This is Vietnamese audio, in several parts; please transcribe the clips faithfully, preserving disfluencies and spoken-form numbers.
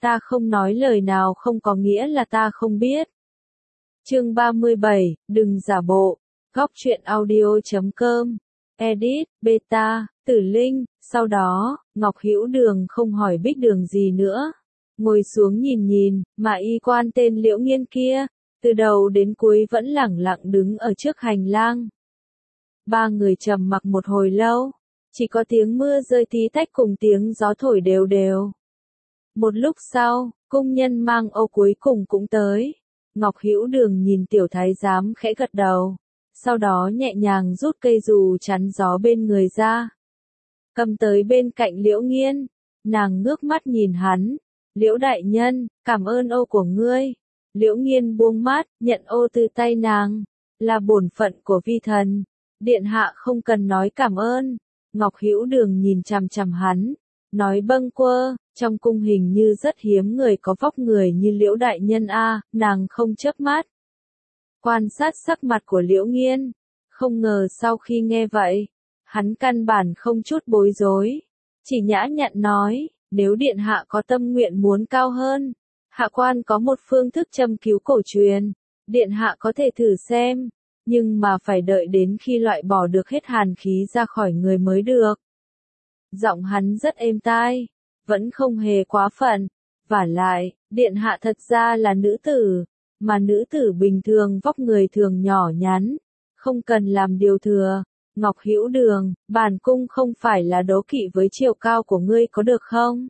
Ta không nói lời nào không có nghĩa là ta không biết. Chương ba mươi bảy, đừng giả bộ. Góc truyện audio chấm com. Edit, beta, Tử Linh. Sau đó, Ngọc Hữu Đường không hỏi Bích Đường gì nữa. Ngồi xuống nhìn nhìn, mà y quan tên Liễu Nghiên kia, từ đầu đến cuối vẫn lẳng lặng đứng ở trước hành lang. Ba người trầm mặc một hồi lâu, chỉ có tiếng mưa rơi tí tách cùng tiếng gió thổi đều đều. Một lúc sau, cung nhân mang ô cuối cùng cũng tới. Ngọc Hữu Đường nhìn tiểu thái giám khẽ gật đầu, sau đó nhẹ nhàng rút cây dù chắn gió bên người ra. Cầm tới bên cạnh Liễu Nghiên, nàng ngước mắt nhìn hắn. Liễu đại nhân, cảm ơn ô của ngươi. Liễu Nghiên buông mắt, nhận ô từ tay nàng. Là bổn phận của vi thần. Điện hạ không cần nói cảm ơn. Ngọc Hữu Đường nhìn chằm chằm hắn, nói bâng quơ, trong cung hình như rất hiếm người có vóc người như Liễu đại nhân a, nàng không chớp mắt. Quan sát sắc mặt của Liễu Nghiên, không ngờ sau khi nghe vậy, hắn căn bản không chút bối rối, chỉ nhã nhặn nói, nếu điện hạ có tâm nguyện muốn cao hơn, hạ quan có một phương thức châm cứu cổ truyền, điện hạ có thể thử xem, nhưng mà phải đợi đến khi loại bỏ được hết hàn khí ra khỏi người mới được. Giọng hắn rất êm tai, vẫn không hề quá phận, vả lại, điện hạ thật ra là nữ tử, mà nữ tử bình thường vóc người thường nhỏ nhắn, không cần làm điều thừa. Ngọc Hữu Đường, bản cung không phải là đố kỵ với chiều cao của ngươi có được không?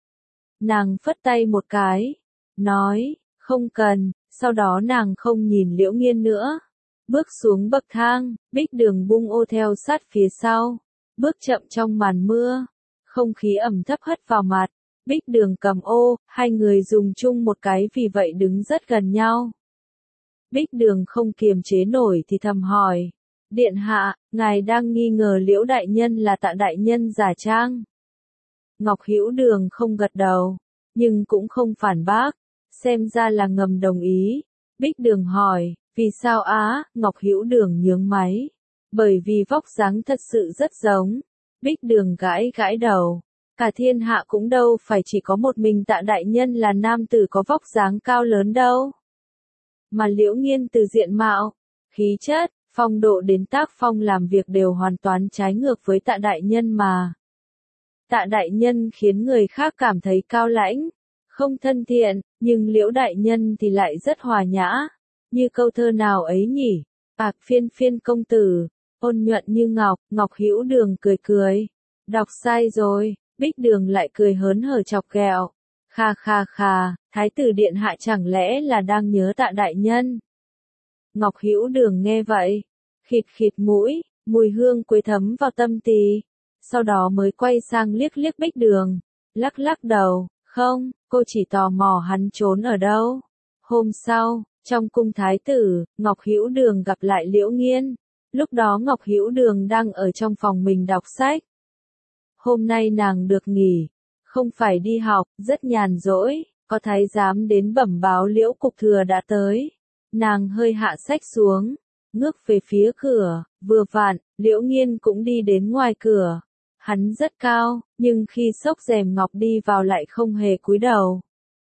Nàng phất tay một cái, nói, không cần, sau đó nàng không nhìn Liễu Nghiên nữa. Bước xuống bậc thang, Bích Đường bung ô theo sát phía sau, bước chậm trong màn mưa, không khí ẩm thấp hất vào mặt. Bích Đường cầm ô, hai người dùng chung một cái vì vậy đứng rất gần nhau. Bích Đường không kiềm chế nổi thì thầm hỏi, điện hạ, ngài đang nghi ngờ Liễu đại nhân là Tạ đại nhân giả trang. Ngọc Hữu Đường không gật đầu, nhưng cũng không phản bác, xem ra là ngầm đồng ý. Bích Đường hỏi, vì sao á? Ngọc Hữu Đường nhướng máy, bởi vì vóc dáng thật sự rất giống. Bích Đường gãi gãi đầu, cả thiên hạ cũng đâu phải chỉ có một mình Tạ đại nhân là nam tử có vóc dáng cao lớn đâu. Mà Liễu Nghiên từ diện mạo, khí chất, phong độ đến tác phong làm việc đều hoàn toàn trái ngược với Tạ đại nhân mà. Tạ đại nhân khiến người khác cảm thấy cao lãnh, không thân thiện, nhưng Liễu đại nhân thì lại rất hòa nhã, như câu thơ nào ấy nhỉ, bạc phiên phiên công tử, ôn nhuận như ngọc. Ngọc Hữu Đường cười cười, đọc sai rồi. Bích Đường lại cười hớn hở chọc ghẹo, kha kha kha, thái tử điện hạ chẳng lẽ là đang nhớ Tạ đại nhân? Ngọc Hữu Đường nghe vậy, khịt khịt mũi, mùi hương quế thấm vào tâm tỳ, sau đó mới quay sang liếc liếc Bích Đường, lắc lắc đầu, không, cô chỉ tò mò hắn trốn ở đâu. Hôm sau, trong cung thái tử, Ngọc Hữu Đường gặp lại Liễu Nghiên, lúc đó Ngọc Hữu Đường đang ở trong phòng mình đọc sách. Hôm nay nàng được nghỉ, không phải đi học, rất nhàn rỗi, có thái giám đến bẩm báo Liễu cục thừa đã tới. Nàng hơi hạ sách xuống, ngước về phía cửa, vừa vặn, Liễu Nghiên cũng đi đến ngoài cửa. Hắn rất cao, nhưng khi xốc rèm ngọc đi vào lại không hề cúi đầu,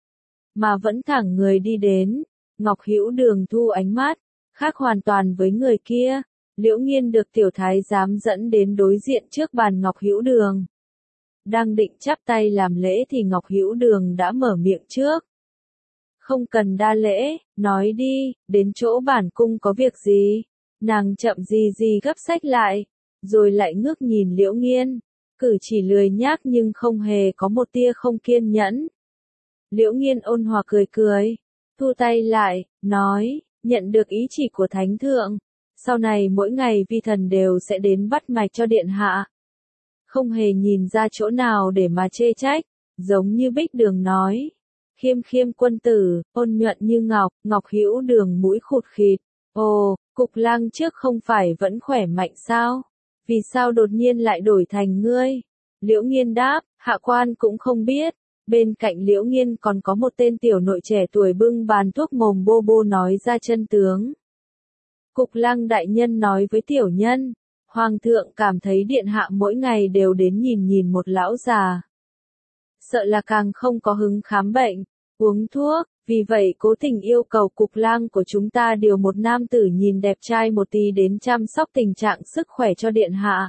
mà vẫn thẳng người đi đến. Ngọc Hữu Đường thu ánh mắt, khác hoàn toàn với người kia. Liễu Nghiên được tiểu thái giám dẫn đến đối diện trước bàn Ngọc Hữu Đường. Đang định chắp tay làm lễ thì Ngọc Hữu Đường đã mở miệng trước. Không cần đa lễ, nói đi, đến chỗ bản cung có việc gì? Nàng chậm gì gì gấp sách lại, rồi lại ngước nhìn Liễu Nghiên, cử chỉ lười nhác nhưng không hề có một tia không kiên nhẫn. Liễu Nghiên ôn hòa cười cười, thu tay lại, nói, nhận được ý chỉ của Thánh Thượng, sau này mỗi ngày vi thần đều sẽ đến bắt mạch cho điện hạ. Không hề nhìn ra chỗ nào để mà chê trách, giống như Bích Đường nói. Khiêm khiêm quân tử, ôn nhuận như ngọc. Ngọc Hữu Đường mũi khụt khịt, ồ, Cục Lang trước không phải vẫn khỏe mạnh sao? Vì sao đột nhiên lại đổi thành ngươi? Liễu Nghiên đáp, hạ quan cũng không biết. Bên cạnh Liễu Nghiên còn có một tên tiểu nội trẻ tuổi bưng bàn thuốc mồm bô bô nói ra chân tướng. Cục Lang đại nhân nói với tiểu nhân, Hoàng thượng cảm thấy điện hạ mỗi ngày đều đến nhìn nhìn một lão già. sợ là càng không có hứng khám bệnh, uống thuốc, vì vậy cố tình yêu cầu cục lang của chúng ta điều một nam tử nhìn đẹp trai một tí đến chăm sóc tình trạng sức khỏe cho điện hạ.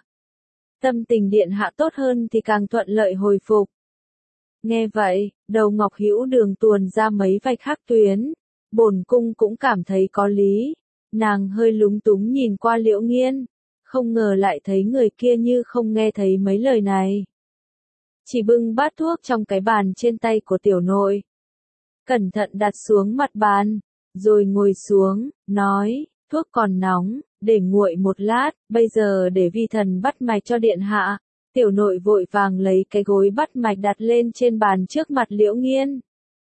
Tâm tình điện hạ tốt hơn thì càng thuận lợi hồi phục. Nghe vậy, đầu Ngọc Hữu Đường tuồn ra mấy vạch hắc tuyến, bổn cung cũng cảm thấy có lý. Nàng hơi lúng túng nhìn qua Liễu Nghiên, không ngờ lại thấy người kia như không nghe thấy mấy lời này. Chỉ bưng bát thuốc trong cái bàn trên tay của tiểu nội. Cẩn thận đặt xuống mặt bàn, rồi ngồi xuống, nói, thuốc còn nóng, để nguội một lát, bây giờ để vi thần bắt mạch cho điện hạ. Tiểu nội vội vàng lấy cái gối bắt mạch đặt lên trên bàn trước mặt Liễu Nghiên.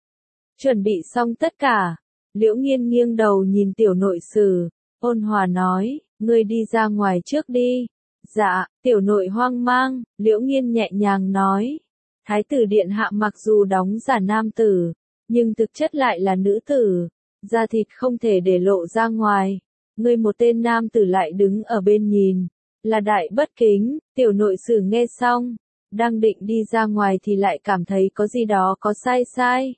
Chuẩn bị xong tất cả, Liễu Nghiên nghiêng đầu nhìn tiểu nội sử, ôn hòa nói, ngươi đi ra ngoài trước đi. Dạ, tiểu nội hoang mang, Liễu Nghiên nhẹ nhàng nói. Thái tử điện hạ mặc dù đóng giả nam tử, nhưng thực chất lại là nữ tử, da thịt không thể để lộ ra ngoài. Ngươi một tên nam tử lại đứng ở bên nhìn, là đại bất kính. Tiểu nội sử nghe xong, đang định đi ra ngoài thì lại cảm thấy có gì đó có sai sai.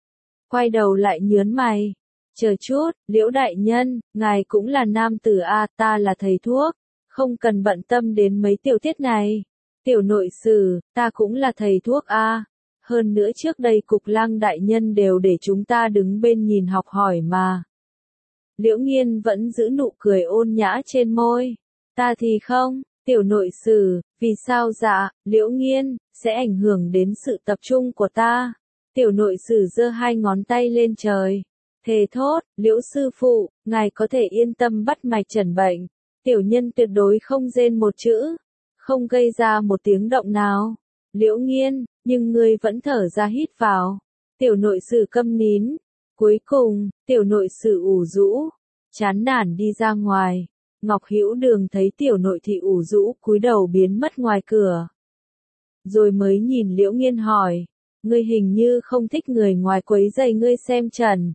Quay đầu lại nhớn mày, chờ chút, Liễu đại nhân, ngài cũng là nam tử a, ta là thầy thuốc, không cần bận tâm đến mấy tiểu tiết này. Tiểu nội sử, ta cũng là thầy thuốc a. Hơn nữa trước đây cục lang đại nhân đều để chúng ta đứng bên nhìn học hỏi mà. Liễu Nghiên vẫn giữ nụ cười ôn nhã trên môi. Ta thì không, tiểu nội sử, vì sao dạ, Liễu Nghiên, sẽ ảnh hưởng đến sự tập trung của ta. Tiểu nội sử giơ hai ngón tay lên trời. Thề thốt, Liễu sư phụ, ngài có thể yên tâm bắt mạch chẩn bệnh. Tiểu nhân tuyệt đối không rên một chữ, không gây ra một tiếng động nào. Liễu Nghiên, nhưng ngươi vẫn thở ra hít vào. Tiểu nội sử câm nín. Cuối cùng, tiểu nội sử ủ rũ, chán nản đi ra ngoài. Ngọc Hữu Đường thấy tiểu nội thị ủ rũ cúi đầu biến mất ngoài cửa. Rồi mới nhìn Liễu Nghiên hỏi, ngươi hình như không thích người ngoài quấy rầy ngươi xem trần.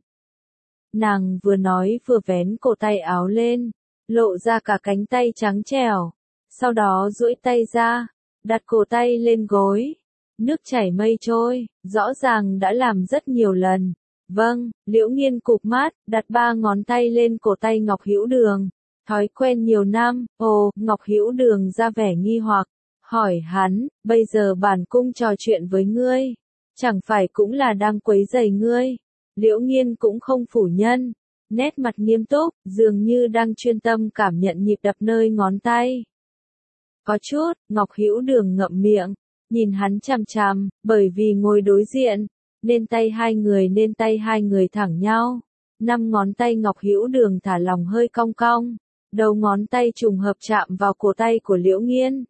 Nàng vừa nói vừa vén cổ tay áo lên, lộ ra cả cánh tay trắng trẻo. Sau đó duỗi tay ra, đặt cổ tay lên gối. Nước chảy mây trôi, rõ ràng đã làm rất nhiều lần. Vâng, Liễu Nghiên cụp mắt, đặt ba ngón tay lên cổ tay Ngọc Hữu Đường. Thói quen nhiều năm, ồ, Ngọc Hữu Đường ra vẻ nghi hoặc, hỏi hắn, bây giờ bản cung trò chuyện với ngươi, chẳng phải cũng là đang quấy rầy ngươi. Liễu Nghiên cũng không phủ nhận, nét mặt nghiêm túc, dường như đang chuyên tâm cảm nhận nhịp đập nơi ngón tay. Có chút, Ngọc Hữu Đường ngậm miệng, nhìn hắn chằm chằm, bởi vì ngồi đối diện, nên tay hai người nên tay hai người thẳng nhau. Năm ngón tay Ngọc Hữu Đường thả lỏng hơi cong cong, đầu ngón tay trùng hợp chạm vào cổ tay của Liễu Nghiên.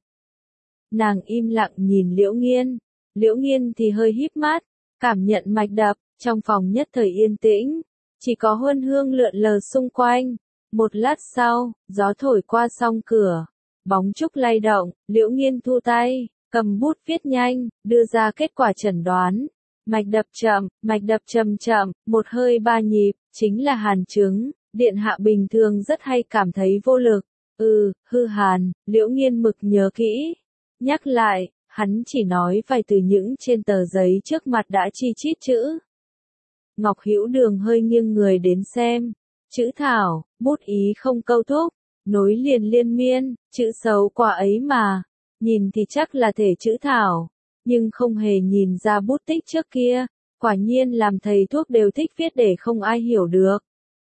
Nàng im lặng nhìn Liễu Nghiên, Liễu Nghiên thì hơi híp mắt, cảm nhận mạch đập, trong phòng nhất thời yên tĩnh, chỉ có huân hương lượn lờ xung quanh. Một lát sau, gió thổi qua song cửa, bóng trúc lay động, Liễu Nghiên thu tay, cầm bút viết nhanh, đưa ra kết quả chẩn đoán. Mạch đập chậm, mạch đập chậm chậm, một hơi ba nhịp, chính là hàn chứng. Điện hạ bình thường rất hay cảm thấy vô lực. Ừ, hư hàn, Liễu Nghiên mực nhớ kỹ. Nhắc lại, hắn chỉ nói vài từ những trên tờ giấy trước mặt đã chi chít chữ. Ngọc Hữu Đường hơi nghiêng người đến xem. Chữ thảo, bút ý không câu thúc, nối liền liên miên, chữ xấu quả ấy mà. Nhìn thì chắc là thể chữ thảo, nhưng không hề nhìn ra bút tích trước kia. Quả nhiên làm thầy thuốc đều thích viết để không ai hiểu được.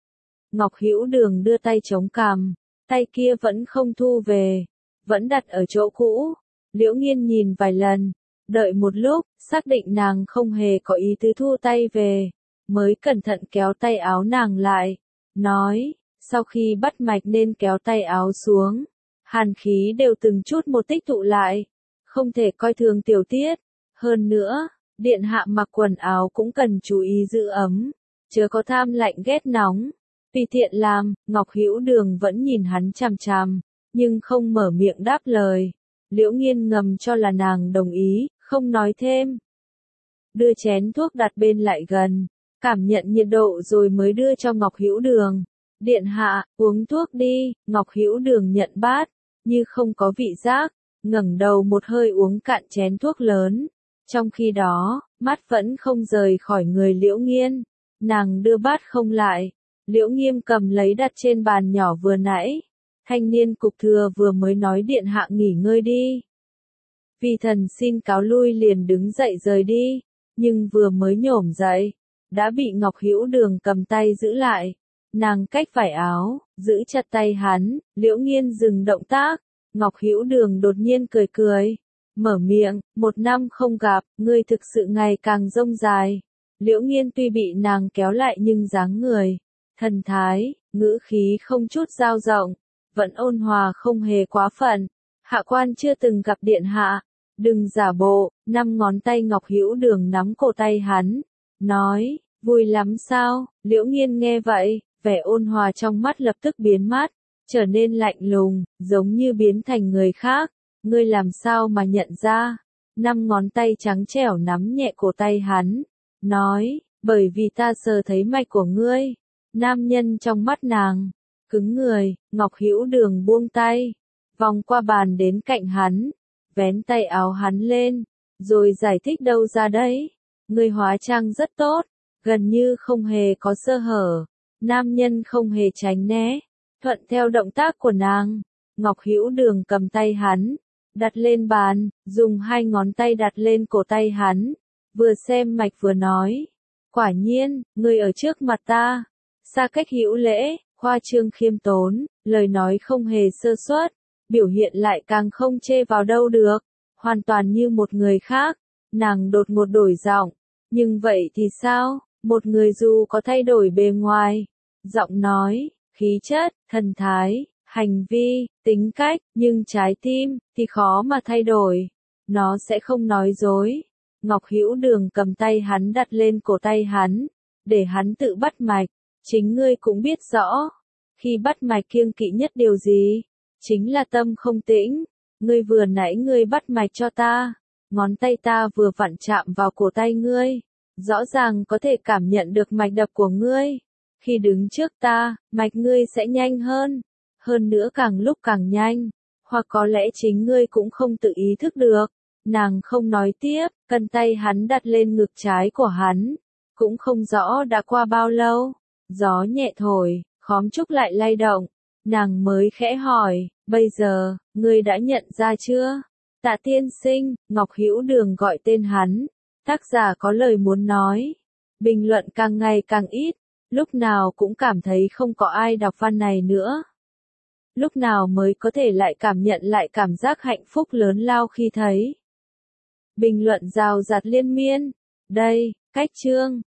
Ngọc Hữu Đường đưa tay chống cằm, tay kia vẫn không thu về, vẫn đặt ở chỗ cũ. Liễu Nghiên nhìn vài lần, đợi một lúc, xác định nàng không hề có ý tứ thu tay về, mới cẩn thận kéo tay áo nàng lại, nói, sau khi bắt mạch nên kéo tay áo xuống, hàn khí đều từng chút một tích tụ lại, không thể coi thường tiểu tiết. Hơn nữa, điện hạ mặc quần áo cũng cần chú ý giữ ấm, chớ có tham lạnh ghét nóng. Tùy tiện làm, Ngọc Hữu Đường vẫn nhìn hắn chằm chằm, nhưng không mở miệng đáp lời. Liễu Nghiên ngầm cho là nàng đồng ý, không nói thêm. Đưa chén thuốc đặt bên lại gần, cảm nhận nhiệt độ rồi mới đưa cho Ngọc Hữu Đường. Điện hạ, uống thuốc đi. Ngọc Hữu Đường nhận bát, như không có vị giác, ngẩng đầu một hơi uống cạn chén thuốc lớn. Trong khi đó, mắt vẫn không rời khỏi người Liễu Nghiên. Nàng đưa bát không lại. Liễu Nghiêm cầm lấy đặt trên bàn nhỏ vừa nãy. Thanh niên cục thừa vừa mới nói điện hạ nghỉ ngơi đi. Vi thần xin cáo lui liền đứng dậy rời đi. Nhưng vừa mới nhổm dậy, đã bị Ngọc Hữu Đường cầm tay giữ lại. Nàng cách vải áo, giữ chặt tay hắn. Liễu Nghiên dừng động tác. Ngọc Hữu Đường đột nhiên cười cười. Mở miệng, một năm không gặp, ngươi thực sự ngày càng rông dài. Liễu Nghiên tuy bị nàng kéo lại nhưng dáng người, thần thái, ngữ khí không chút dao động, vẫn ôn hòa không hề quá phận. Hạ quan chưa từng gặp điện hạ, đừng giả bộ. Năm ngón tay Ngọc Hữu Đường nắm cổ tay hắn, nói, vui lắm sao? Liễu Nghiên nghe vậy, vẻ ôn hòa trong mắt lập tức biến mất, trở nên lạnh lùng, giống như biến thành người khác. Ngươi làm sao mà nhận ra? Năm ngón tay trắng trẻo nắm nhẹ cổ tay hắn, nói, bởi vì ta sờ thấy mạch của ngươi. Nam nhân trong mắt nàng, cứng người. Ngọc Hữu Đường buông tay, vòng qua bàn đến cạnh hắn, vén tay áo hắn lên, rồi giải thích đâu ra đấy. Ngươi hóa trang rất tốt, gần như không hề có sơ hở. Nam nhân không hề tránh né, thuận theo động tác của nàng. Ngọc Hữu Đường cầm tay hắn, đặt lên bàn, dùng hai ngón tay đặt lên cổ tay hắn, vừa xem mạch vừa nói, quả nhiên, ngươi ở trước mặt ta, xa cách hữu lễ, khoa trương khiêm tốn, lời nói không hề sơ suất, biểu hiện lại càng không chê vào đâu được, hoàn toàn như một người khác. Nàng đột ngột đổi giọng, nhưng vậy thì sao? Một người dù có thay đổi bề ngoài, giọng nói, khí chất, thần thái, hành vi, tính cách, nhưng trái tim thì khó mà thay đổi. Nó sẽ không nói dối. Ngọc Hữu Đường cầm tay hắn đặt lên cổ tay hắn, để hắn tự bắt mạch. Chính ngươi cũng biết rõ, khi bắt mạch kiêng kỵ nhất điều gì? Chính là tâm không tĩnh. Ngươi vừa nãy ngươi bắt mạch cho ta, ngón tay ta vừa vặn chạm vào cổ tay ngươi, rõ ràng có thể cảm nhận được mạch đập của ngươi. Khi đứng trước ta, mạch ngươi sẽ nhanh hơn, hơn nữa càng lúc càng nhanh, hoặc có lẽ chính ngươi cũng không tự ý thức được. Nàng không nói tiếp, cân tay hắn đặt lên ngực trái của hắn, cũng không rõ đã qua bao lâu. Gió nhẹ thổi, khóm trúc lại lay động, nàng mới khẽ hỏi, bây giờ, ngươi đã nhận ra chưa? Tạ tiên sinh, Ngọc Hữu Đường gọi tên hắn, tác giả có lời muốn nói. Bình luận càng ngày càng ít, lúc nào cũng cảm thấy không có ai đọc văn này nữa. Lúc nào mới có thể lại cảm nhận lại cảm giác hạnh phúc lớn lao khi thấy. Bình luận rào rạt liên miên. Đây, cách chương.